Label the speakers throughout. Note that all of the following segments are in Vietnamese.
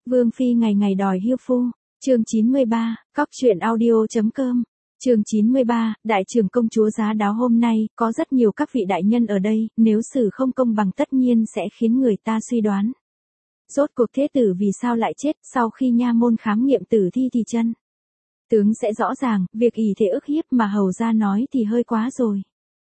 Speaker 1: Vương phi ngày ngày đòi hiêu phu. Chương 93, Cóc truyện audio.com. Chương 93, đại trưởng công chúa giá đáo hôm nay, có rất nhiều các vị đại nhân ở đây, nếu xử không công bằng tất nhiên sẽ khiến người ta suy đoán. Rốt cuộc thế tử vì sao lại chết, sau khi nha môn khám nghiệm tử thi thì chân tướng sẽ rõ ràng, việc ỷ thế ức hiếp mà hầu ra nói thì hơi quá rồi.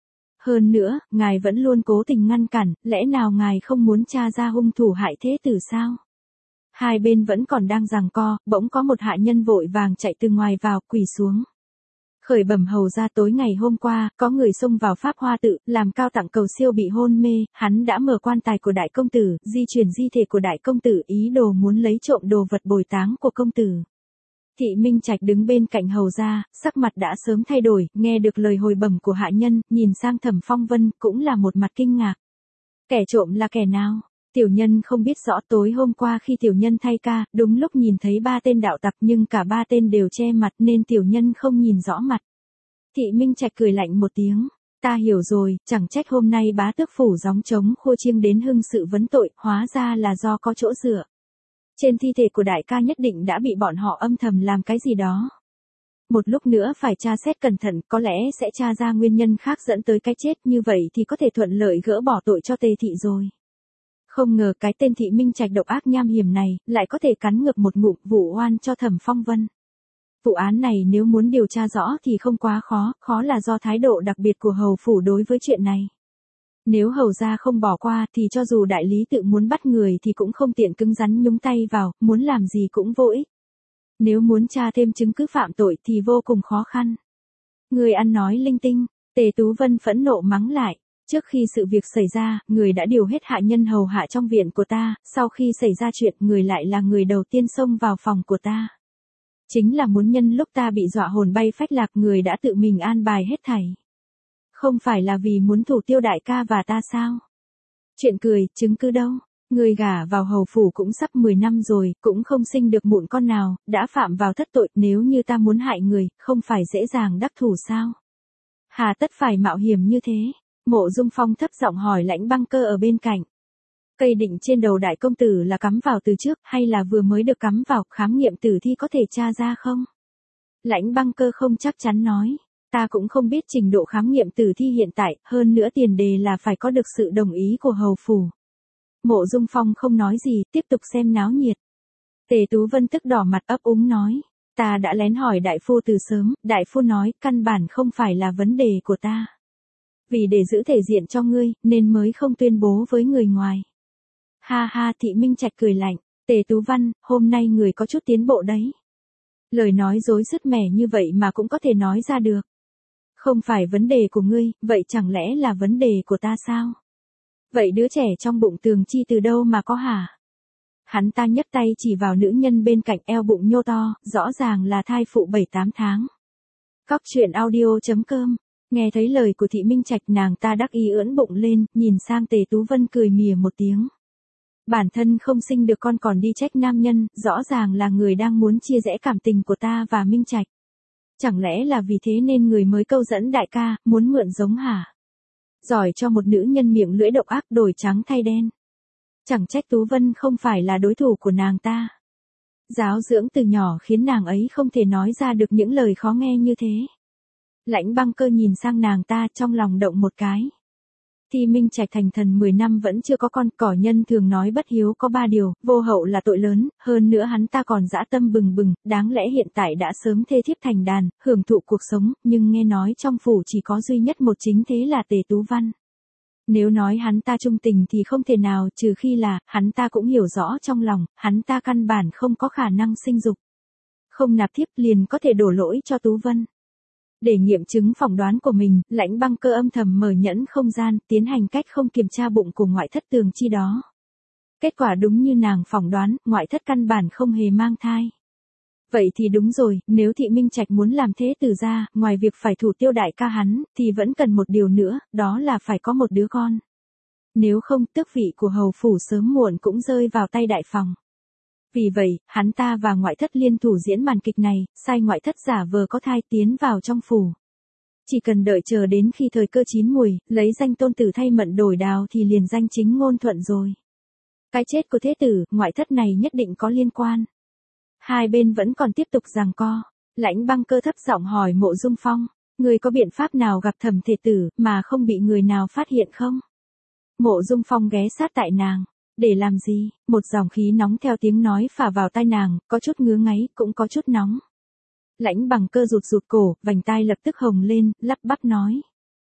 Speaker 1: Hơn nữa, ngài vẫn luôn cố tình ngăn cản, lẽ nào ngài không muốn tra ra hung thủ hại thế tử sao? Hai bên vẫn còn đang giằng co, bỗng có một hạ nhân vội vàng chạy từ ngoài vào, quỳ xuống. Khởi bẩm hầu ra, tối ngày hôm qua, có người xông vào Pháp Hoa Tự, làm cao tặng cầu siêu bị hôn mê, hắn đã mở quan tài của đại công tử, di chuyển di thể của đại công tử, ý đồ muốn lấy trộm đồ vật bồi táng của công tử. Thị Minh Trạch đứng bên cạnh hầu ra, sắc mặt đã sớm thay đổi, nghe được lời hồi bẩm của hạ nhân, nhìn sang Thẩm Phong Vân, cũng là một mặt kinh ngạc. Kẻ trộm là kẻ nào? Tiểu nhân không biết rõ, tối hôm qua khi tiểu nhân thay ca, đúng lúc nhìn thấy ba tên đạo tặc nhưng cả ba tên đều che mặt nên tiểu nhân không nhìn rõ mặt. Thị Minh Trạch cười lạnh một tiếng. Ta hiểu rồi, chẳng trách hôm nay bá tước phủ gióng trống khua chiêng đến hưng sự vấn tội, hóa ra là do có chỗ dựa. Trên thi thể của đại ca nhất định đã bị bọn họ âm thầm làm cái gì đó. Một lúc nữa phải tra xét cẩn thận, có lẽ sẽ tra ra nguyên nhân khác dẫn tới cái chết, như vậy thì có thể thuận lợi gỡ bỏ tội cho Tề thị rồi. Không ngờ cái tên Thị Minh Trạch độc ác nham hiểm này, lại có thể cắn ngược một ngụm vụ oan cho Thẩm Phong Vân. Vụ án này nếu muốn điều tra rõ thì không quá khó, khó là do thái độ đặc biệt của hầu phủ đối với chuyện này. Nếu hầu gia không bỏ qua thì cho dù đại lý tự muốn bắt người thì cũng không tiện cứng rắn nhúng tay vào, muốn làm gì cũng vô ích. Nếu muốn tra thêm chứng cứ phạm tội thì vô cùng khó khăn. Người ăn nói linh tinh, Tề Tú Vân phẫn nộ mắng lại. Trước khi sự việc xảy ra, người đã điều hết hạ nhân hầu hạ trong viện của ta, sau khi xảy ra chuyện, người lại là người đầu tiên xông vào phòng của ta. Chính là muốn nhân lúc ta bị dọa hồn bay phách lạc, người đã tự mình an bài hết thảy. Không phải là vì muốn thủ tiêu đại ca và ta sao? Chuyện cười, chứng cứ đâu? Người gả vào hầu phủ cũng sắp 10 năm rồi, cũng không sinh được mụn con nào, đã phạm vào thất tội, nếu như ta muốn hại người, không phải dễ dàng đắc thủ sao? Hà tất phải mạo hiểm như thế? Mộ Dung Phong thấp giọng hỏi Lãnh Băng Cơ ở bên cạnh. Cây định trên đầu đại công tử là cắm vào từ trước, hay là vừa mới được cắm vào, khám nghiệm tử thi có thể tra ra không? Lãnh Băng Cơ không chắc chắn nói. Ta cũng không biết trình độ khám nghiệm tử thi hiện tại, hơn nữa tiền đề là phải có được sự đồng ý của hầu phủ. Mộ Dung Phong không nói gì, tiếp tục xem náo nhiệt. Tề Tú Vân tức đỏ mặt ấp úng nói. Ta đã lén hỏi đại phu từ sớm, đại phu nói, căn bản không phải là vấn đề của ta. Vì để giữ thể diện cho ngươi, nên mới không tuyên bố với người ngoài. Ha ha, Thị Minh Trạch cười lạnh. Tề Tú Văn, hôm nay người có chút tiến bộ đấy. Lời nói dối sứt mẻ như vậy mà cũng có thể nói ra được. Không phải vấn đề của ngươi, vậy chẳng lẽ là vấn đề của ta sao? Vậy đứa trẻ trong bụng Tường Chi từ đâu mà có hả? Hắn ta nhấc tay chỉ vào nữ nhân bên cạnh, eo bụng nhô to, rõ ràng là thai phụ 7-8 tháng. Cóc truyện audio.com. Nghe thấy lời của Thị Minh Trạch, nàng ta đắc ý ưỡn bụng lên, nhìn sang Tề Tú Vân cười mỉa một tiếng. Bản thân không sinh được con còn đi trách nam nhân, rõ ràng là người đang muốn chia rẽ cảm tình của ta và Minh Trạch. Chẳng lẽ là vì thế nên người mới câu dẫn đại ca, muốn mượn giống hả? Giỏi cho một nữ nhân miệng lưỡi độc ác, đổi trắng thay đen. Chẳng trách Tú Vân không phải là đối thủ của nàng ta. Giáo dưỡng từ nhỏ khiến nàng ấy không thể nói ra được những lời khó nghe như thế. Lãnh Băng Cơ nhìn sang nàng ta, trong lòng động một cái. Thì Minh Trạch thành thần 10 năm vẫn chưa có con, cỏ nhân thường nói bất hiếu có 3 điều, vô hậu là tội lớn, hơn nữa hắn ta còn dã tâm bừng bừng, đáng lẽ hiện tại đã sớm thê thiếp thành đàn, hưởng thụ cuộc sống, nhưng nghe nói trong phủ chỉ có duy nhất một chính thế là Tề Tú Văn. Nếu nói hắn ta trung tình thì không thể nào, trừ khi là, hắn ta cũng hiểu rõ trong lòng, hắn ta căn bản không có khả năng sinh dục. Không nạp thiếp liền có thể đổ lỗi cho Tú Vân. Để nghiệm chứng phỏng đoán của mình, Lãnh Băng Cơ âm thầm mở nhẫn không gian, tiến hành cách không kiểm tra bụng của ngoại thất Tường Chi đó. Kết quả đúng như nàng phỏng đoán, ngoại thất căn bản không hề mang thai. Vậy thì đúng rồi, nếu Thị Minh Trạch muốn làm thế tử ra, ngoài việc phải thủ tiêu đại ca hắn, thì vẫn cần một điều nữa, đó là phải có một đứa con. Nếu không, tước vị của hầu phủ sớm muộn cũng rơi vào tay đại phòng. Vì vậy, hắn ta và ngoại thất liên thủ diễn màn kịch này, sai ngoại thất giả vờ có thai tiến vào trong phủ. Chỉ cần đợi chờ đến khi thời cơ chín mùi, lấy danh tôn tử thay Mận Đổi Đào thì liền danh chính ngôn thuận rồi. Cái chết của thế tử, ngoại thất này nhất định có liên quan. Hai bên vẫn còn tiếp tục giằng co. Lãnh Băng Cơ thấp giọng hỏi Mộ Dung Phong, người có biện pháp nào gặp Thẩm thể tử mà không bị người nào phát hiện không? Mộ Dung Phong ghé sát tại nàng. Để làm gì? Một dòng khí nóng theo tiếng nói phả vào tai nàng, có chút ngứa ngáy, cũng có chút nóng. Lãnh Bằng Cơ rụt rụt cổ, vành tai lập tức hồng lên, lắp bắp nói.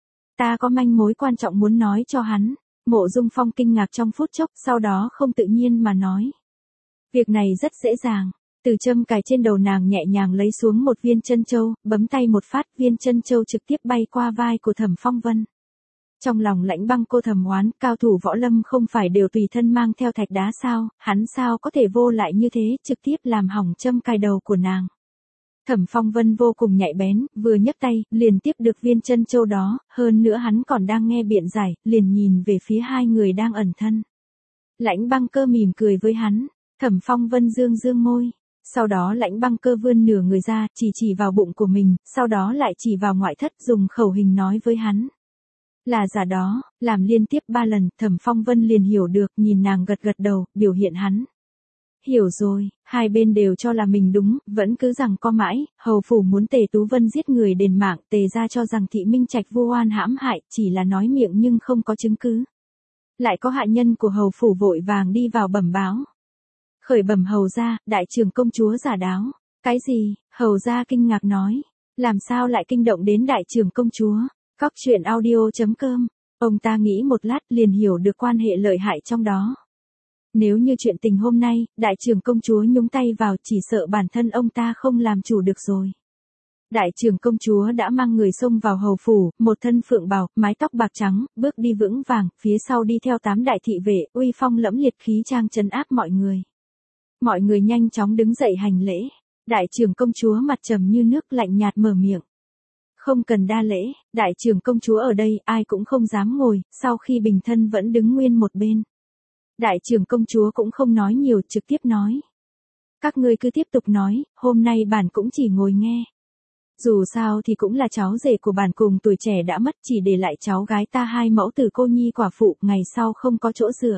Speaker 1: Ta có manh mối quan trọng muốn nói cho hắn. Mộ Dung Phong kinh ngạc trong phút chốc, sau đó không tự nhiên mà nói. Việc này rất dễ dàng. Từ châm cài trên đầu nàng nhẹ nhàng lấy xuống một viên chân châu, bấm tay một phát, viên chân châu trực tiếp bay qua vai của Thẩm Phong Vân. Trong lòng Lãnh Băng Cô thầm oán, cao thủ võ lâm không phải đều tùy thân mang theo thạch đá sao, hắn sao có thể vô lại như thế, trực tiếp làm hỏng châm cài đầu của nàng. Thẩm Phong Vân vô cùng nhạy bén, vừa nhấc tay, liền tiếp được viên chân châu đó, hơn nữa hắn còn đang nghe biện giải, liền nhìn về phía hai người đang ẩn thân. Lãnh Băng Cơ mỉm cười với hắn, Thẩm Phong Vân dương dương môi. Sau đó Lãnh Băng Cơ vươn nửa người ra, chỉ vào bụng của mình, sau đó lại chỉ vào ngoại thất, dùng khẩu hình nói với hắn. Là giả đó, làm liên tiếp 3 lần, Thẩm Phong Vân liền hiểu được, nhìn nàng gật gật đầu, biểu hiện hắn. Hiểu rồi, hai bên đều cho là mình đúng, vẫn cứ rằng co mãi, hầu phủ muốn Tề Tú Vân giết người đền mạng, Tề gia cho rằng Thị Minh Trạch vu oan hãm hại, chỉ là nói miệng nhưng không có chứng cứ. Lại có hạ nhân của hầu phủ vội vàng đi vào bẩm báo. Khởi bẩm hầu gia, đại trưởng công chúa giả đáo. Cái gì? Hầu gia kinh ngạc nói. Làm sao lại kinh động đến đại trưởng công chúa? Cóc truyện audio.com. Ông ta nghĩ một lát liền hiểu được quan hệ lợi hại trong đó. Nếu như chuyện tình hôm nay, đại trưởng công chúa nhúng tay vào, chỉ sợ bản thân ông ta không làm chủ được rồi. Đại trưởng công chúa đã mang người xông vào hầu phủ, một thân phượng bào, mái tóc bạc trắng, bước đi vững vàng, phía sau đi theo 8 đại thị vệ, uy phong lẫm liệt khí trang trấn áp mọi người. Mọi người nhanh chóng đứng dậy hành lễ. Đại trưởng công chúa mặt trầm như nước, lạnh nhạt mở miệng. Không cần đa lễ, đại trưởng công chúa ở đây, ai cũng không dám ngồi, sau khi bình thân vẫn đứng nguyên một bên. Đại trưởng công chúa cũng không nói nhiều, trực tiếp nói. Các ngươi cứ tiếp tục nói, hôm nay bản cũng chỉ ngồi nghe. Dù sao thì cũng là cháu rể của bản cùng tuổi trẻ đã mất, chỉ để lại cháu gái ta 2 mẫu tử cô nhi quả phụ, ngày sau không có chỗ dựa.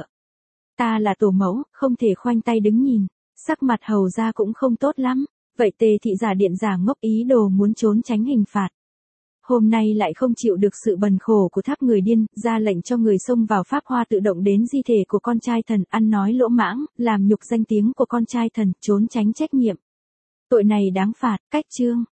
Speaker 1: Ta là tổ mẫu, không thể khoanh tay đứng nhìn. Sắc mặt hầu gia cũng không tốt lắm. Vậy Tề thị giả điện giả ngốc ý đồ muốn trốn tránh hình phạt. Hôm nay lại không chịu được sự bần khổ của tháp người điên, ra lệnh cho người xông vào pháp hoa tự động đến di thể của con trai thần, ăn nói lỗ mãng, làm nhục danh tiếng của con trai thần, trốn tránh trách nhiệm. Tội này đáng phạt, cách chương.